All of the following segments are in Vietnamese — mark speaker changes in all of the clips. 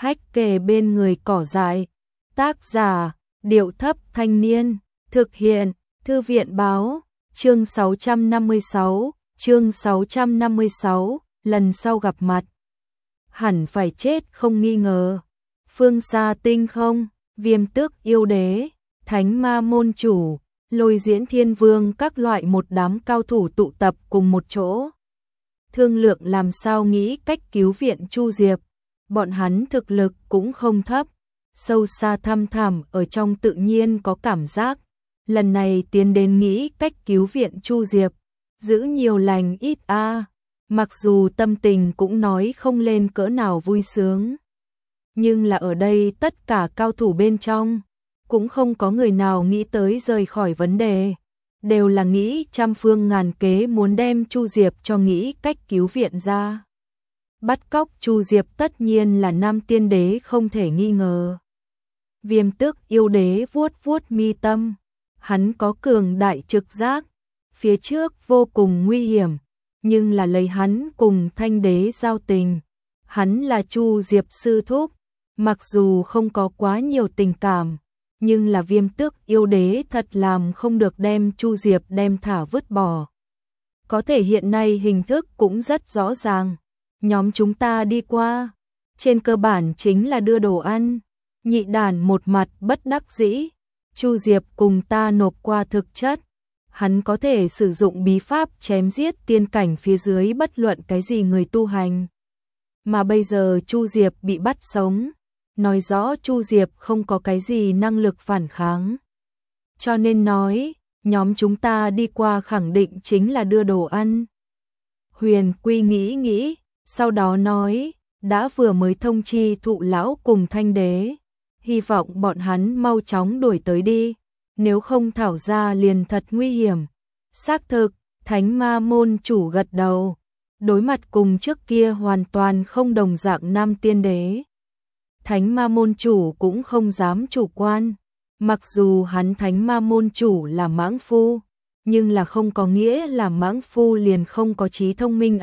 Speaker 1: hách kề bên người cỏ dại. Tác giả, Điệu Thấp Thanh Niên, thực hiện, Thư viện Báo, chương 656, lần sau gặp mặt. Hẳn phải chết không nghi ngờ. Phương xa tinh không, Viêm Tước yêu đế, Thánh Ma môn chủ, Lôi Diễn Thiên Vương các loại một đám cao thủ tụ tập cùng một chỗ. Thương lượng làm sao nghĩ cách cứu viện Chu Diệp. Bọn hắn thực lực cũng không thấp, sâu xa thăm thẳm ở trong tự nhiên có cảm giác. Lần này tiến đến nghĩ cách cứu viện Chu Diệp, giữ nhiều lành ít mặc dù tâm tình cũng nói không lên cỡ nào vui sướng. Nhưng là ở đây tất cả cao thủ bên trong, cũng không có người nào nghĩ tới rời khỏi vấn đề. Đều là nghĩ trăm phương ngàn kế muốn đem Chu Diệp cho nghĩ cách cứu viện ra. Bắt cóc Chu Diệp tất nhiên là Nam Tiên Đế không thể nghi ngờ. Viêm Tước yêu đế vuốt vuốt mi tâm. Hắn có cường đại trực giác. Phía trước vô cùng nguy hiểm. Nhưng là lấy hắn cùng Thanh Đế giao tình. Hắn là Chu Diệp sư thúc. Mặc dù không có quá nhiều tình cảm. Nhưng là Viêm Tước yêu đế thật làm không được đem Chu Diệp đem thả vứt bỏ. Có thể hiện nay hình thức cũng rất rõ ràng. Nhóm chúng ta đi qua. Trên cơ bản chính là đưa đồ ăn. Nhị đàn một mặt bất đắc dĩ. Chu Diệp cùng ta nộp qua thực chất. Hắn có thể sử dụng bí pháp chém giết tiên cảnh phía dưới bất luận cái gì người tu hành. Mà bây giờ Chu Diệp bị bắt sống. Nói rõ Chu Diệp không có cái gì năng lực phản kháng. Cho nên nói, nhóm chúng ta đi qua khẳng định chính là đưa đồ ăn. Huyền Quy nghĩ, sau đó nói, đã vừa mới thông chi Thụ lão cùng Thanh Đế. Hy vọng bọn hắn mau chóng đuổi tới đi, nếu không thảo ra liền thật nguy hiểm. Xác thực, Thánh Ma môn chủ gật đầu, đối mặt cùng trước kia hoàn toàn không đồng dạng Nam Tiên Đế. Thánh Ma môn chủ cũng không dám chủ quan, mặc dù hắn Thánh Ma môn chủ là mãng phu, nhưng là không có nghĩa là mãng phu liền không có trí thông minh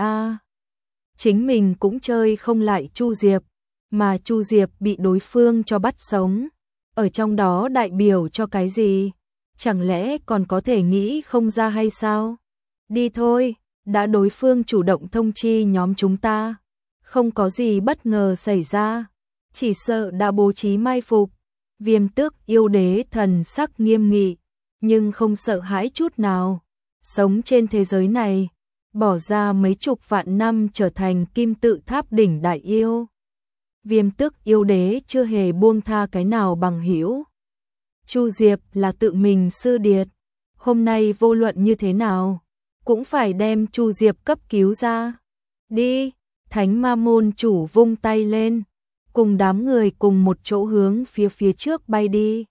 Speaker 1: Chính mình cũng chơi không lại Chu Diệp, mà Chu Diệp bị đối phương cho bắt sống. Ở trong đó đại biểu cho cái gì? Chẳng lẽ còn có thể nghĩ không ra hay sao? Đi thôi, đã đối phương chủ động thông chi nhóm chúng ta. Không có gì bất ngờ xảy ra. Chỉ sợ đã bố trí mai phục. Viêm Tước yêu đế thần sắc nghiêm nghị, nhưng không sợ hãi chút nào. Sống trên thế giới này, bỏ ra mấy chục vạn năm trở thành kim tự tháp đỉnh đại yêu. Viêm Tước yêu đế chưa hề buông tha cái nào bằng hữu. Chu Diệp là tự mình sư điệt, hôm nay vô luận như thế nào, cũng phải đem Chu Diệp cấp cứu ra. Đi, Thánh Ma môn chủ vung tay lên, cùng đám người cùng một chỗ hướng phía trước bay đi.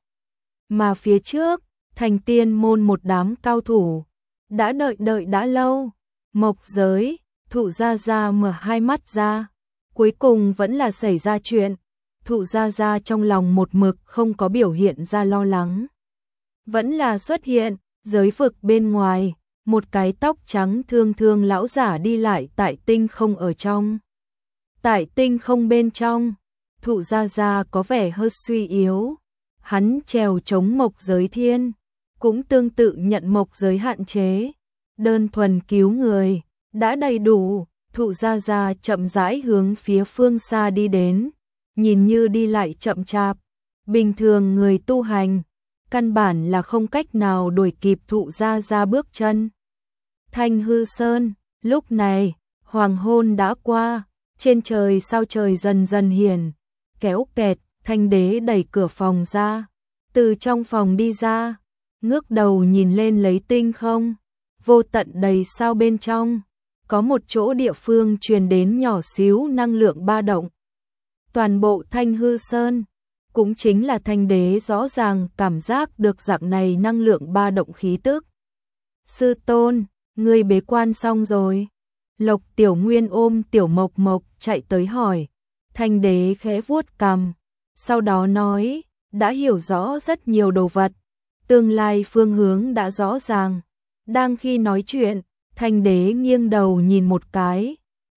Speaker 1: Mà phía trước, Thành Tiên môn một đám cao thủ, đã đợi đã lâu. Mộc Giới, Thụ Gia Gia mở hai mắt ra. Cuối cùng vẫn là xảy ra chuyện. Thụ Gia Gia trong lòng một mực không có biểu hiện ra lo lắng. Vẫn là xuất hiện, giới vực bên ngoài, một cái tóc trắng thương lão giả đi lại tại tinh không ở trong. Tại tinh không bên trong, Thụ Gia Gia có vẻ hơi suy yếu. Hắn trèo chống Mộc Giới Thiên, cũng tương tự nhận Mộc Giới hạn chế. Đơn thuần cứu người, đã đầy đủ. Thụ Gia Gia chậm rãi hướng phía phương xa đi đến, nhìn như đi lại chậm chạp. Bình thường người tu hành, căn bản là không cách nào đuổi kịp Thụ Gia Gia bước chân. Thanh Hư Sơn, lúc này, hoàng hôn đã qua, trên trời sao trời dần dần hiển. Kéo kẹt, Thanh Đế đẩy cửa phòng ra, từ trong phòng đi ra, ngước đầu nhìn lên lấy tinh không, vô tận đầy sao bên trong. Có một chỗ địa phương truyền đến nhỏ xíu năng lượng ba động. Toàn bộ Thanh Hư Sơn, cũng chính là Thanh Đế rõ ràng cảm giác được dạng này năng lượng ba động khí tức. Sư tôn, ngươi bế quan xong rồi. Lộc Tiểu Nguyên ôm Tiểu Mộc Mộc chạy tới hỏi. Thanh Đế khẽ vuốt cằm, sau đó nói, đã hiểu rõ rất nhiều đồ vật. Tương lai phương hướng đã rõ ràng. Đang khi nói chuyện, Thanh Đế nghiêng đầu nhìn một cái,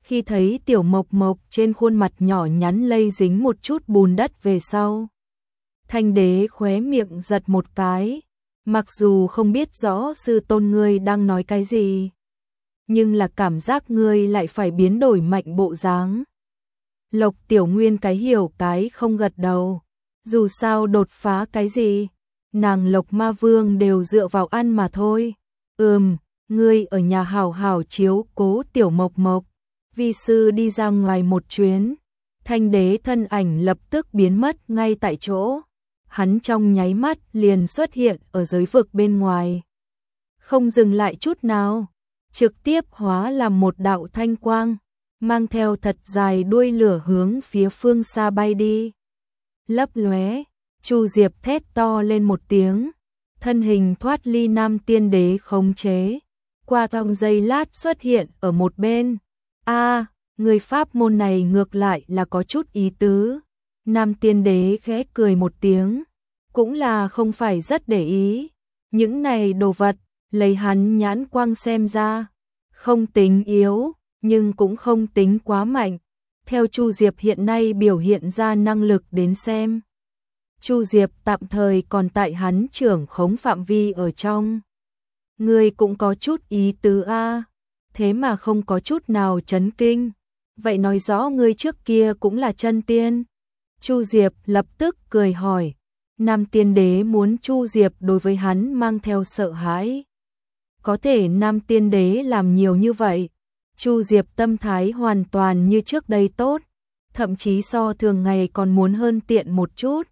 Speaker 1: Khi thấy Tiểu Mộc Mộc trên khuôn mặt nhỏ nhắn lây dính một chút bùn đất về sau, Thanh đế khóe miệng giật một cái, mặc dù không biết rõ sư tôn ngươi đang nói cái gì, nhưng là cảm giác ngươi lại phải biến đổi mạnh bộ dáng. Lộc Tiểu Nguyên cái hiểu cái không gật đầu, dù sao đột phá cái gì, nàng Lộc Ma Vương đều dựa vào ăn mà thôi. Ngươi ở nhà hảo hảo chiếu cố Tiểu Mộc Mộc, vi sư đi ra ngoài một chuyến. Thanh đế thân ảnh lập tức biến mất ngay tại chỗ, hắn trong nháy mắt liền xuất hiện ở giới vực bên ngoài, không dừng lại chút nào, trực tiếp hóa làm một đạo thanh quang, mang theo thật dài đuôi lửa hướng phía phương xa bay đi. Lấp lóe, Chu Diệp thét to lên một tiếng, thân hình thoát ly Nam Tiên Đế khống chế, qua trong giây lát xuất hiện ở một bên. Người pháp môn này ngược lại là có chút ý tứ. Nam Tiên Đế khẽ cười một tiếng, cũng là không phải rất để ý. Những này đồ vật, lấy hắn nhãn quang xem ra, không tính yếu, nhưng cũng không tính quá mạnh. Theo Chu Diệp hiện nay biểu hiện ra năng lực đến xem, Chu Diệp tạm thời còn tại hắn trưởng khống phạm vi ở trong. Ngươi cũng có chút ý tứ a, thế mà không có chút nào chấn kinh. Vậy nói rõ ngươi trước kia cũng là chân tiên. Chu Diệp lập tức cười hỏi. Nam Tiên Đế muốn Chu Diệp đối với hắn mang theo sợ hãi. Có thể Nam Tiên Đế làm nhiều như vậy, Chu Diệp tâm thái hoàn toàn như trước đây tốt, thậm chí so thường ngày còn muốn hơn tiện một chút.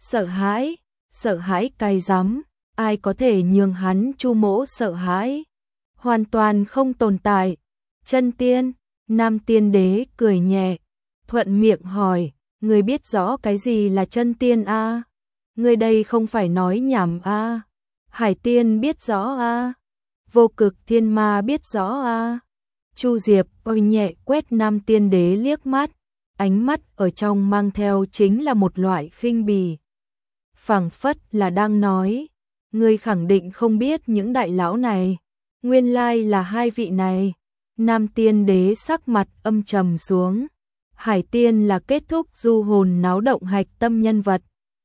Speaker 1: Sợ hãi cay rắm, ai có thể nhường hắn Chu mỗ sợ hãi, hoàn toàn không tồn tại. Chân tiên, Nam Tiên Đế cười nhẹ, thuận miệng hỏi, ngươi biết rõ cái gì là chân tiên a? Ngươi đây không phải nói nhảm a? Hải tiên biết rõ a? Vô Cực Thiên Ma biết rõ a? Chu Diệp oi nhẹ quét Nam Tiên Đế liếc mắt, ánh mắt ở trong mang theo chính là một loại khinh bỉ. Phảng phất là đang nói, ngươi khẳng định không biết những đại lão này, nguyên lai là hai vị này. Nam Tiên Đế sắc mặt âm trầm xuống. Hải tiên là kết thúc du hồn náo động hạch tâm nhân vật.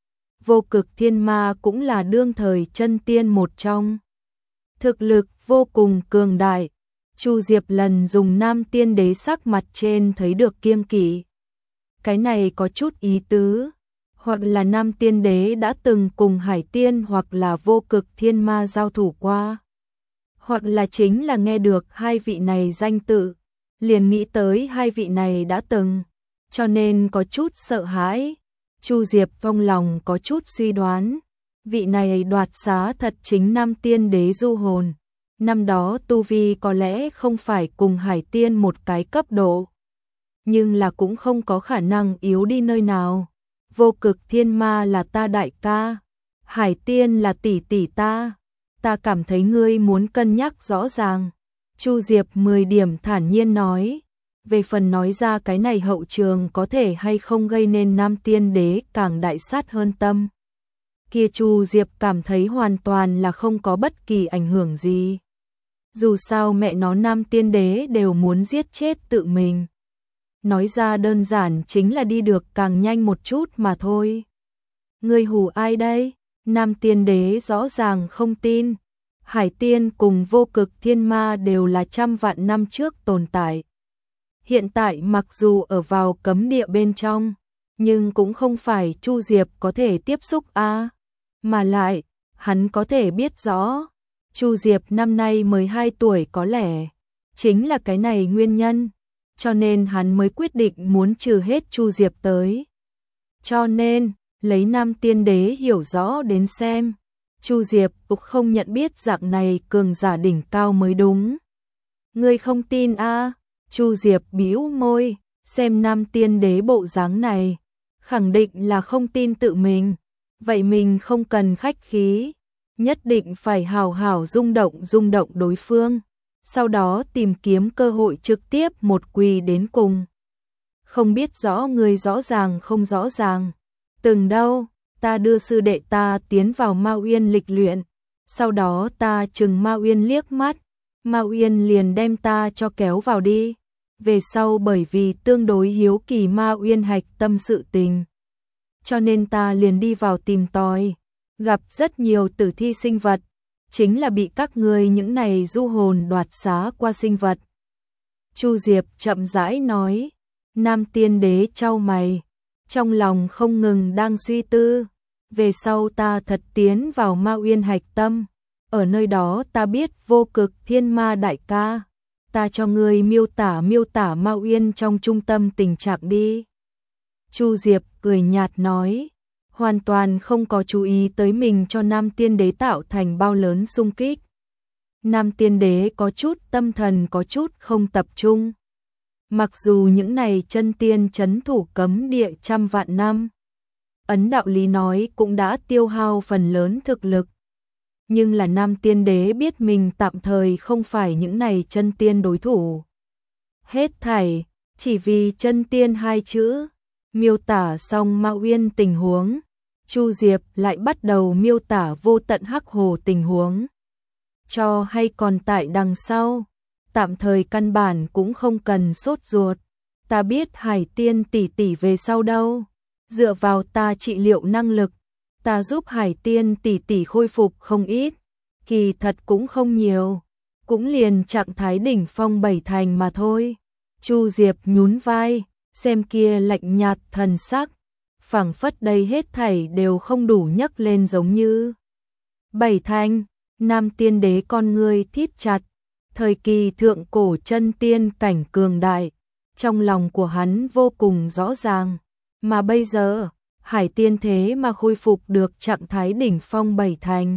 Speaker 1: Vô Cực Thiên Ma cũng là đương thời chân tiên một trong. Thực lực vô cùng cường đại. Chu Diệp lần dùng Nam Tiên Đế sắc mặt trên thấy được kiêng kỵ. Cái này có chút ý tứ. Hoặc là Nam Tiên Đế đã từng cùng Hải tiên hoặc là Vô Cực Thiên Ma giao thủ qua. Hoặc là chính là nghe được hai vị này danh tự, liền nghĩ tới hai vị này đã từng, cho nên có chút sợ hãi. Chu Diệp trong lòng có chút suy đoán, vị này đoạt xá thật chính Nam Tiên Đế du hồn. Năm đó tu vi có lẽ không phải cùng Hải tiên một cái cấp độ, nhưng là cũng không có khả năng yếu đi nơi nào. Vô Cực Thiên Ma là ta đại ca, Hải tiên là tỷ tỷ ta. Ta cảm thấy ngươi muốn cân nhắc rõ ràng. Chu Diệp 10 điểm thản nhiên nói. Về phần nói ra cái này hậu trường có thể hay không gây nên Nam Tiên Đế càng đại sát hơn tâm. Kia Chu Diệp cảm thấy hoàn toàn là không có bất kỳ ảnh hưởng gì. Dù sao mẹ nó Nam Tiên Đế đều muốn giết chết tự mình. Nói ra đơn giản chính là đi được càng nhanh một chút mà thôi. Ngươi hù ai đây? Nam Tiên Đế rõ ràng không tin. Hải tiên cùng Vô Cực Thiên Ma đều là trăm vạn năm trước tồn tại. Hiện tại mặc dù ở vào cấm địa bên trong, nhưng cũng không phải Chu Diệp có thể tiếp xúc a. Mà lại, hắn có thể biết rõ, Chu Diệp năm nay 12 tuổi có lẽ chính là cái này nguyên nhân, cho nên hắn mới quyết định muốn trừ hết Chu Diệp tới. Cho nên, lấy Nam Tiên Đế hiểu rõ đến xem, Chu Diệp cũng không nhận biết dạng này cường giả đỉnh cao mới đúng. Ngươi không tin a? Chu Diệp bĩu môi, xem Nam Tiên Đế bộ dáng này, khẳng định là không tin tự mình. Vậy mình không cần khách khí, nhất định phải hào hào rung động đối phương, sau đó tìm kiếm cơ hội trực tiếp một quỳ đến cùng. Không biết rõ người rõ ràng không rõ ràng, từng đâu. Ta đưa sư đệ ta tiến vào Ma Uyên lịch luyện, sau đó ta chừng Ma Uyên liếc mắt, Ma Uyên liền đem ta cho kéo vào đi. về sau bởi vì tương đối hiếu kỳ Ma Uyên Hạch tâm sự tình, cho nên ta liền đi vào tìm tòi, gặp rất nhiều tử thi sinh vật, chính là bị các ngươi những này du hồn đoạt xá qua sinh vật. Chu Diệp chậm rãi nói. Nam Tiên Đế chau mày, trong lòng không ngừng đang suy tư. Về sau ta thật tiến vào Ma Uyên Hạch tâm, ở nơi đó ta biết Vô Cực Thiên Ma đại ca, ta cho ngươi miêu tả Ma Uyên trong trung tâm tình trạng đi. Chu Diệp cười nhạt nói, hoàn toàn không có chú ý tới mình cho Nam Tiên Đế tạo thành bao lớn xung kích. Nam Tiên Đế có chút tâm thần có chút không tập trung. Mặc dù những này chân tiên trấn thủ cấm địa trăm vạn năm, ấn đạo lý nói cũng đã tiêu hao phần lớn thực lực. Nhưng là Nam Tiên Đế biết mình tạm thời không phải những này chân tiên đối thủ. Hết thảy, chỉ vì chân tiên hai chữ, miêu tả xong Ma Uyên tình huống, Chu Diệp lại bắt đầu miêu tả vô tận hắc hồ tình huống. Cho hay còn tại đằng sau, tạm thời căn bản cũng không cần sốt ruột. Ta biết Hải Tiên tỷ tỷ về sau đâu, dựa vào ta trị liệu năng lực, ta giúp Hải Tiên tỷ tỷ khôi phục không ít, kỳ thật cũng không nhiều, cũng liền trạng thái đỉnh phong 7 thành mà thôi. Chu Diệp nhún vai, xem kia lạnh nhạt thần sắc, phảng phất đây hết thảy đều không đủ nhấc lên giống như. 7 thành, Nam Tiên Đế con ngươi thít chặt, thời kỳ thượng cổ chân tiên cảnh cường đại, trong lòng của hắn vô cùng rõ ràng, mà bây giờ, Hải Tiên thế mà khôi phục được trạng thái đỉnh phong 7 thành.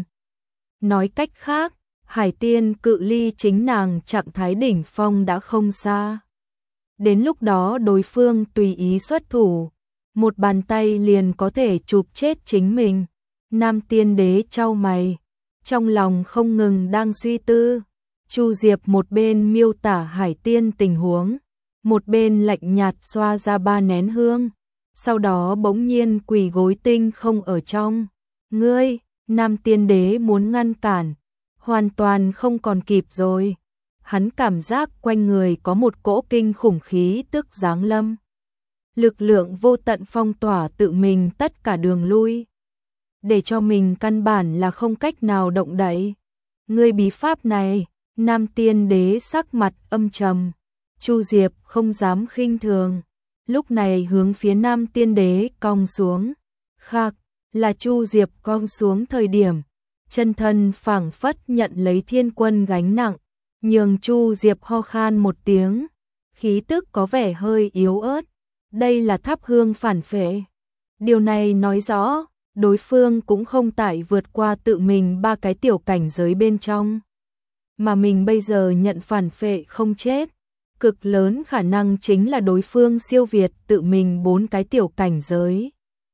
Speaker 1: Nói cách khác, Hải Tiên cự ly chính nàng trạng thái đỉnh phong đã không xa. Đến lúc đó đối phương tùy ý xuất thủ, một bàn tay liền có thể chụp chết chính mình. Nam Tiên Đế chau mày, trong lòng không ngừng đang suy tư. Chu Diệp một bên miêu tả Hải Tiên tình huống, một bên lạnh nhạt xoa ra 3 nén hương, sau đó bỗng nhiên quỳ gối tinh không ở trong. Ngươi, Nam Tiên Đế muốn ngăn cản, hoàn toàn không còn kịp rồi. Hắn cảm giác quanh người có một cỗ kinh khủng khí tức giáng lâm. Lực lượng vô tận phong tỏa tự mình tất cả đường lui, để cho mình căn bản là không cách nào động đậy. Ngươi bí pháp này, Nam Tiên Đế sắc mặt âm trầm. Chu Diệp không dám khinh thường, lúc này hướng phía Nam Tiên Đế cong xuống. Khắc, là Chu Diệp cong xuống thời điểm, chân thân phảng phất nhận lấy thiên quân gánh nặng, nhường Chu Diệp ho khan một tiếng, khí tức có vẻ hơi yếu ớt. Đây là thắp hương phản phệ. Điều này nói rõ, đối phương cũng không tại vượt qua tự mình 3 cái tiểu cảnh giới bên trong. Mà mình bây giờ nhận phản phệ không chết, cực lớn khả năng chính là đối phương siêu việt tự mình 4 cái tiểu cảnh giới.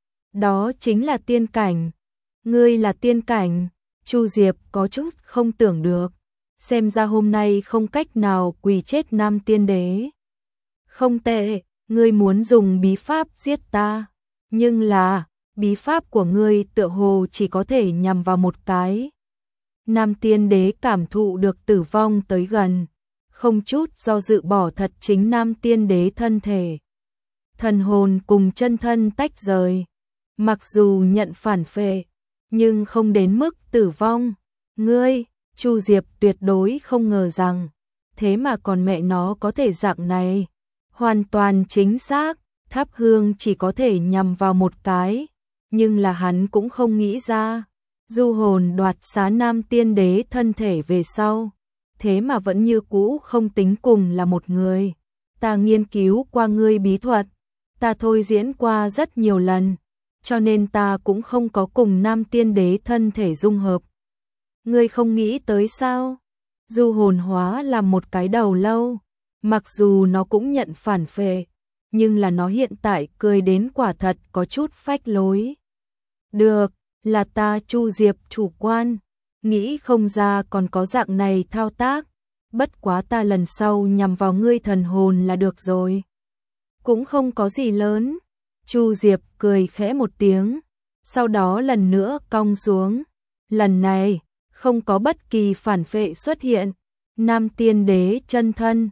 Speaker 1: Đó chính là tiên cảnh. Ngươi là tiên cảnh? Chu Diệp có chút không tưởng được. Xem ra hôm nay không cách nào quỳ chết Nam Tiên Đế. Không tệ, ngươi muốn dùng bí pháp giết ta. Nhưng là, bí pháp của ngươi tựa hồ chỉ có thể nhằm vào một cái. Nam Tiên Đế cảm thụ được tử vong tới gần, không chút do dự bỏ thật chính Nam Tiên Đế thân thể. Thần hồn cùng chân thân tách rời, mặc dù nhận phản phệ, nhưng không đến mức tử vong. Ngươi, Chu Diệp tuyệt đối không ngờ rằng, thế mà còn mẹ nó có thể dạng này. Hoàn toàn chính xác, thắp hương chỉ có thể nhằm vào một cái, nhưng là hắn cũng không nghĩ ra. Du hồn đoạt xá Nam Tiên Đế thân thể về sau, thế mà vẫn như cũ không tính cùng là một người. Ta nghiên cứu qua ngươi bí thuật, ta thôi diễn qua rất nhiều lần, cho nên ta cũng không có cùng Nam Tiên Đế thân thể dung hợp. Ngươi không nghĩ tới sao? Du hồn hóa làm một cái đầu lâu, mặc dù nó cũng nhận phản phệ, nhưng là nó hiện tại cười đến quả thật có chút phách lối. Được, là ta Chu Diệp chủ quan, nghĩ không ra còn có dạng này thao tác, bất quá ta lần sau nhằm vào ngươi thần hồn là được rồi. Cũng không có gì lớn. Chu Diệp cười khẽ một tiếng, sau đó lần nữa cong xuống. Lần này, không có bất kỳ phản phệ xuất hiện. Nam Tiên Đế chân thân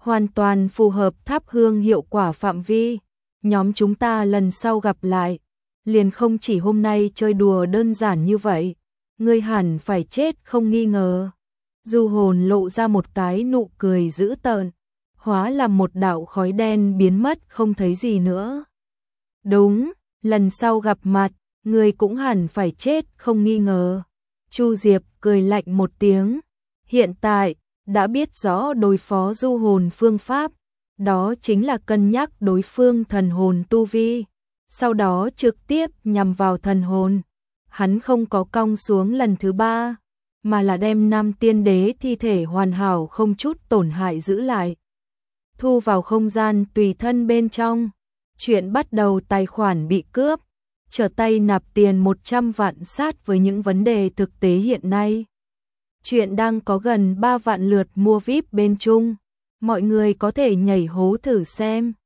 Speaker 1: hoàn toàn phù hợp thắp hương hiệu quả phạm vi. Nhóm chúng ta lần sau gặp lại, liền không chỉ hôm nay chơi đùa đơn giản như vậy, ngươi hẳn phải chết không nghi ngờ. Du Hồn lộ ra một cái nụ cười dữ tợn, hóa làm một đạo khói đen biến mất không thấy gì nữa. Đúng, lần sau gặp mặt, ngươi cũng hẳn phải chết không nghi ngờ. Chu Diệp cười lạnh một tiếng, hiện tại đã biết rõ đối phó Du Hồn phương pháp, đó chính là cân nhắc đối phương thần hồn tu vi, sau đó trực tiếp nhằm vào thần hồn. Hắn không có cong xuống lần thứ 3, mà là đem 5 tiên đế thi thể hoàn hảo không chút tổn hại giữ lại, thu vào không gian tùy thân bên trong. Chuyện bắt đầu tài khoản bị cướp, trở tay nạp tiền 100 vạn sát với những vấn đề thực tế hiện nay. Chuyện đang có gần 3 vạn lượt mua VIP bên Trung, mọi người có thể nhảy hố thử xem.